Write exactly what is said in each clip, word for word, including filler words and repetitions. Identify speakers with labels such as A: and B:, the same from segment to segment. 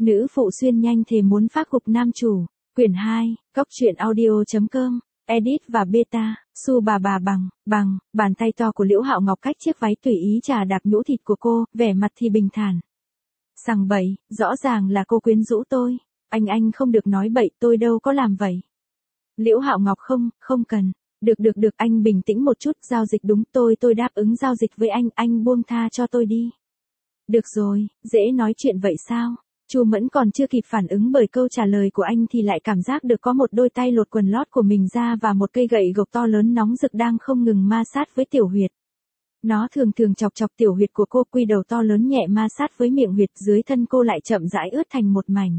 A: Nữ phụ xuyên nhanh thề muốn phác gục nam chủ. Quyển hai, Cóc truyện audio.com, edit và beta, su bà bà bằng, bằng, bàn tay to của Liễu Hạo Ngọc cách chiếc váy tùy ý chà đạp nhũ thịt của cô, vẻ mặt thì bình thản. Sằng bậy, rõ ràng là cô quyến rũ tôi. Anh anh không được nói bậy, tôi đâu có làm vậy. Liễu Hạo Ngọc không, không cần. Được được được, anh bình tĩnh một chút, giao dịch đúng, tôi tôi đáp ứng giao dịch với anh, anh buông tha cho tôi đi. Được rồi, dễ nói chuyện vậy sao? Chu Mẫn còn chưa kịp phản ứng bởi câu trả lời của anh thì lại cảm giác được có một đôi tay lột quần lót của mình ra và một cây gậy gộc to lớn nóng rực đang không ngừng ma sát với tiểu huyệt. Nó thường thường chọc chọc tiểu huyệt của cô, quy đầu to lớn nhẹ ma sát với miệng huyệt, dưới thân cô lại chậm rãi ướt thành một mảnh.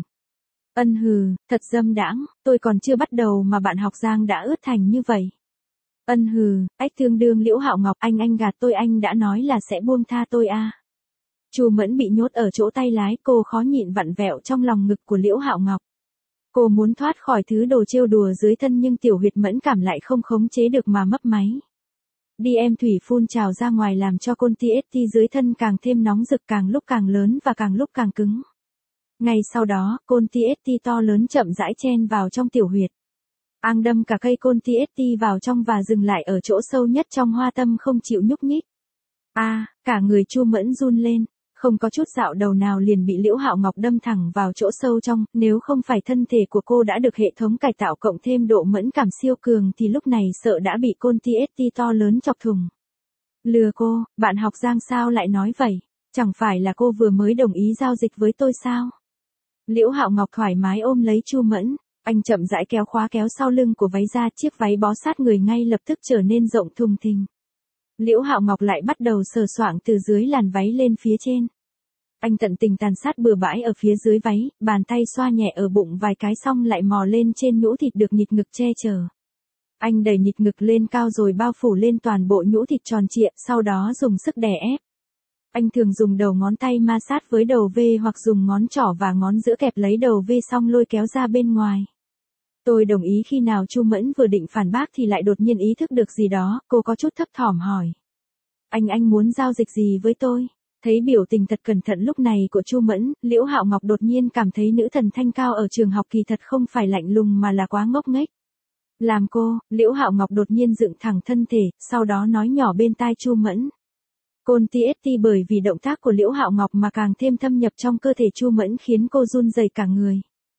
A: Ân hừ, thật dâm đãng, tôi còn chưa bắt đầu mà bạn học Giang đã ướt thành như vậy. Ân hừ, ách tương đương Liễu Hạo Ngọc, anh anh gạt tôi, anh đã nói là sẽ buông tha tôi à. Chu Mẫn bị nhốt ở chỗ tay lái, cô khó nhịn vặn vẹo trong lòng ngực của Liễu Hạo Ngọc. Cô muốn thoát khỏi thứ đồ trêu đùa dưới thân nhưng tiểu huyệt mẫn cảm lại không khống chế được mà mấp máy. Đi em thủy phun trào ra ngoài làm cho côn tê ét tê dưới thân càng thêm nóng rực, càng lúc càng lớn và càng lúc càng cứng. Ngay sau đó, côn tê ét tê to lớn chậm rãi chen vào trong tiểu huyệt. Ang đâm cả cây côn tê ét tê vào trong và dừng lại ở chỗ sâu nhất trong hoa tâm không chịu nhúc nhích. A, à, cả người Chu Mẫn run lên. Không có chút dạo đầu nào liền bị Liễu Hạo Ngọc đâm thẳng vào chỗ sâu trong, nếu không phải thân thể của cô đã được hệ thống cải tạo cộng thêm độ mẫn cảm siêu cường thì lúc này sợ đã bị côn tê ét tê to lớn chọc thủng. Lừa cô, bạn học Giang sao lại nói vậy? Chẳng phải là cô vừa mới đồng ý giao dịch với tôi sao? Liễu Hạo Ngọc thoải mái ôm lấy Chu Mẫn, anh chậm rãi kéo khóa kéo sau lưng của váy ra, chiếc váy bó sát người ngay lập tức trở nên rộng thùng thình. Liễu Hạo Ngọc lại bắt đầu sờ soạng từ dưới làn váy lên phía trên. Anh tận tình tàn sát bừa bãi ở phía dưới váy, bàn tay xoa nhẹ ở bụng vài cái xong lại mò lên trên nhũ thịt được nhịt ngực che chở. Anh đẩy nhịt ngực lên cao rồi bao phủ lên toàn bộ nhũ thịt tròn trịa, sau đó dùng sức đè ép. Anh thường dùng đầu ngón tay ma sát với đầu V hoặc dùng ngón trỏ và ngón giữa kẹp lấy đầu V xong lôi kéo ra bên ngoài. Tôi đồng ý. Khi nào Chu Mẫn vừa định phản bác thì lại đột nhiên ý thức được gì đó, cô có chút thấp thỏm hỏi. Anh anh muốn giao dịch gì với tôi? Thấy biểu tình thật cẩn thận lúc này của Chu Mẫn, Liễu Hạo Ngọc đột nhiên cảm thấy nữ thần thanh cao ở trường học kỳ thật không phải lạnh lùng mà là quá ngốc nghếch. Làm cô, Liễu Hạo Ngọc đột nhiên dựng thẳng thân thể, sau đó nói nhỏ bên tai Chu Mẫn. Côn tê ét tê bởi vì động tác của Liễu Hạo Ngọc mà càng thêm thâm nhập trong cơ thể Chu Mẫn khiến cô run rẩy cả người.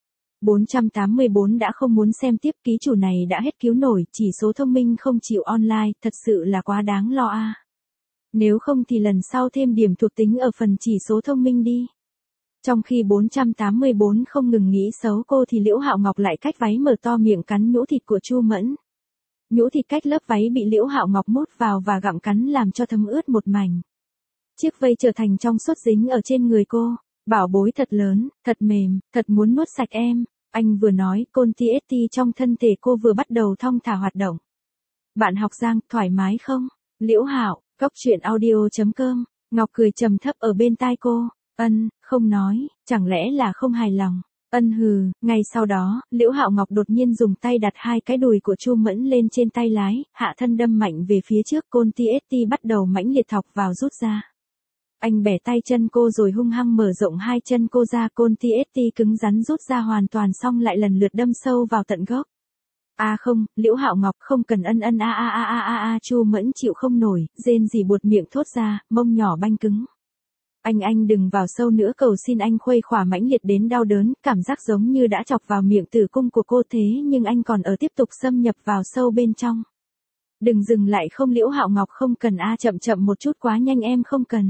A: bốn trăm tám mươi bốn đã không muốn xem tiếp, ký chủ này đã hết cứu nổi, chỉ số thông minh không chịu online, thật sự là quá đáng lo a. À. Nếu không thì lần sau thêm điểm thuộc tính ở phần chỉ số thông minh đi. Trong khi bốn trăm tám mươi bốn không ngừng nghĩ xấu cô thì Liễu Hạo Ngọc lại cách váy mở to miệng cắn nhũ thịt của Chu Mẫn. Nhũ thịt cách lớp váy bị Liễu Hạo Ngọc mút vào và gặm cắn làm cho thấm ướt một mảnh. Chiếc vây trở thành trong suốt dính ở trên người cô. Bảo bối thật lớn, thật mềm, thật muốn nuốt sạch em. Anh vừa nói, côn tê ét tê trong thân thể cô vừa bắt đầu thong thả hoạt động. Bạn học Giang, thoải mái không? Liễu Hạo, Cóc truyện audio.com, Ngọc cười trầm thấp ở bên tai cô. Ân, không nói, chẳng lẽ là không hài lòng? Ân hừ. Ngay sau đó, Liễu Hạo Ngọc đột nhiên dùng tay đặt hai cái đùi của Chu Mẫn lên trên tay lái, hạ thân đâm mạnh về phía trước, côn tê ét tê bắt đầu mãnh liệt thọc vào rút ra. Anh bẻ tay chân cô rồi hung hăng mở rộng hai chân cô ra, côn tê ét tê cứng rắn rút ra hoàn toàn xong lại lần lượt đâm sâu vào tận gốc. A à không, Liễu Hạo Ngọc không cần ân ân a a a a a a, Chu Mẫn chịu không nổi, rên rỉ buột miệng thốt ra, mông nhỏ banh cứng. Anh anh đừng vào sâu nữa, cầu xin anh, khuây khỏa mãnh liệt đến đau đớn, cảm giác giống như đã chọc vào miệng tử cung của cô thế nhưng anh còn ở tiếp tục xâm nhập vào sâu bên trong. Đừng dừng lại không Liễu Hạo Ngọc không cần a, chậm chậm một chút, quá nhanh em không cần.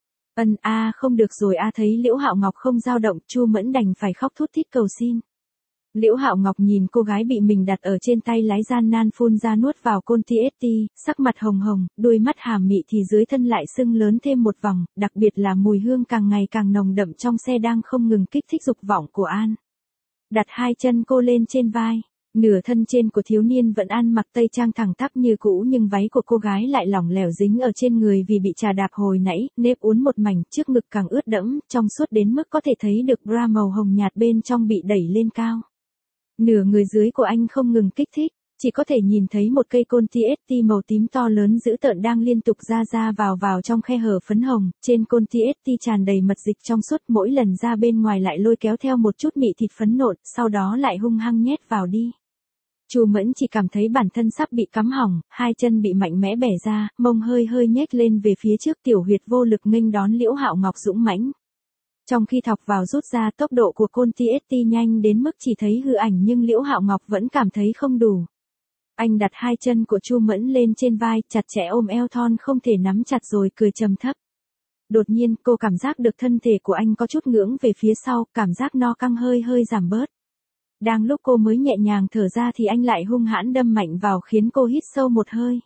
A: Ân a à, không được rồi a. Thấy Liễu Hạo Ngọc không dao động, Chu Mẫn đành phải khóc thút thít cầu xin. Liễu Hạo Ngọc nhìn cô gái bị mình đặt ở trên tay lái gian nan phun ra nuốt vào côn tê ét tê, sắc mặt hồng hồng, đôi mắt hàm mị thì dưới thân lại sưng lớn thêm một vòng, đặc biệt là mùi hương càng ngày càng nồng đậm trong xe đang không ngừng kích thích dục vọng của An. Đặt hai chân cô lên trên vai. Nửa thân trên của thiếu niên vẫn ăn mặc tây trang thẳng tắp như cũ nhưng váy của cô gái lại lỏng lẻo dính ở trên người vì bị trà đạp hồi nãy, nếp uốn một mảnh, trước ngực càng ướt đẫm, trong suốt đến mức có thể thấy được bra màu hồng nhạt bên trong bị đẩy lên cao. Nửa người dưới của anh không ngừng kích thích, chỉ có thể nhìn thấy một cây côn tê ét tê màu tím to lớn dữ tợn đang liên tục ra ra vào vào trong khe hở phấn hồng, trên côn tê ét tê tràn đầy mật dịch trong suốt, mỗi lần ra bên ngoài lại lôi kéo theo một chút mị thịt phấn nộn, sau đó lại hung hăng nhét vào đi. Chu Mẫn chỉ cảm thấy bản thân sắp bị cắm hỏng, hai chân bị mạnh mẽ bẻ ra, mông hơi hơi nhếch lên về phía trước, tiểu huyệt vô lực nghênh đón Liễu Hạo Ngọc dũng mãnh. Trong khi thọc vào rút ra, tốc độ của côn tê ét tê nhanh đến mức chỉ thấy hư ảnh nhưng Liễu Hạo Ngọc vẫn cảm thấy không đủ. Anh đặt hai chân của Chu Mẫn lên trên vai, chặt chẽ ôm eo thon không thể nắm chặt rồi cười trầm thấp. Đột nhiên, cô cảm giác được thân thể của anh có chút ngưỡng về phía sau, cảm giác no căng hơi hơi giảm bớt. Đang lúc cô mới nhẹ nhàng thở ra thì anh lại hung hãn đâm mạnh vào khiến cô hít sâu một hơi.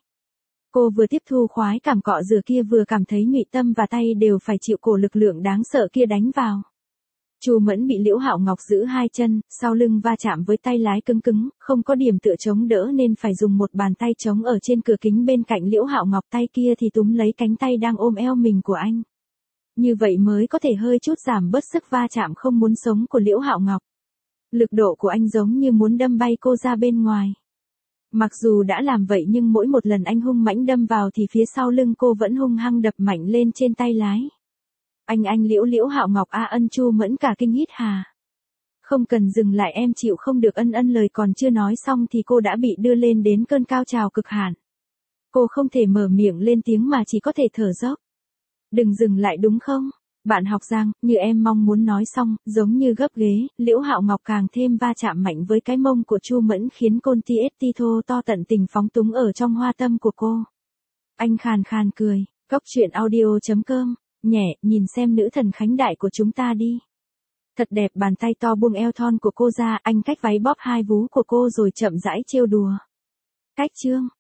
A: Cô vừa tiếp thu khoái cảm cọ rửa kia vừa cảm thấy nhụy tâm và tay đều phải chịu cổ lực lượng đáng sợ kia đánh vào. Chu Mẫn bị Liễu Hạo Ngọc giữ hai chân, sau lưng va chạm với tay lái cứng cứng, không có điểm tựa chống đỡ nên phải dùng một bàn tay chống ở trên cửa kính bên cạnh Liễu Hạo Ngọc, tay kia thì túm lấy cánh tay đang ôm eo mình của anh. Như vậy mới có thể hơi chút giảm bớt sức va chạm không muốn sống của Liễu Hạo Ngọc. Lực độ của anh giống như muốn đâm bay cô ra bên ngoài. Mặc dù đã làm vậy nhưng mỗi một lần anh hung mãnh đâm vào thì phía sau lưng cô vẫn hung hăng đập mạnh lên trên tay lái. Anh anh Liễu Liễu Hạo Ngọc a ân Chu Mẫn cả kinh hít hà. Không cần dừng lại, em chịu không được, ân ân lời còn chưa nói xong thì cô đã bị đưa lên đến cơn cao trào cực hạn. Cô không thể mở miệng lên tiếng mà chỉ có thể thở dốc. Đừng dừng lại đúng không? Bạn học Giang, như em mong muốn nói xong, giống như gấp ghế, Liễu Hạo Ngọc càng thêm va chạm mạnh với cái mông của Chu Mẫn khiến côn tê ét tê thô to tận tình phóng túng ở trong hoa tâm của cô. Anh khàn khàn cười, Cốc truyện audio chấm com, nhẹ, nhìn xem nữ thần khánh đại của chúng ta đi. Thật đẹp, bàn tay to buông eo thon của cô ra, anh cách váy bóp hai vú của cô rồi chậm rãi trêu đùa. Cách chương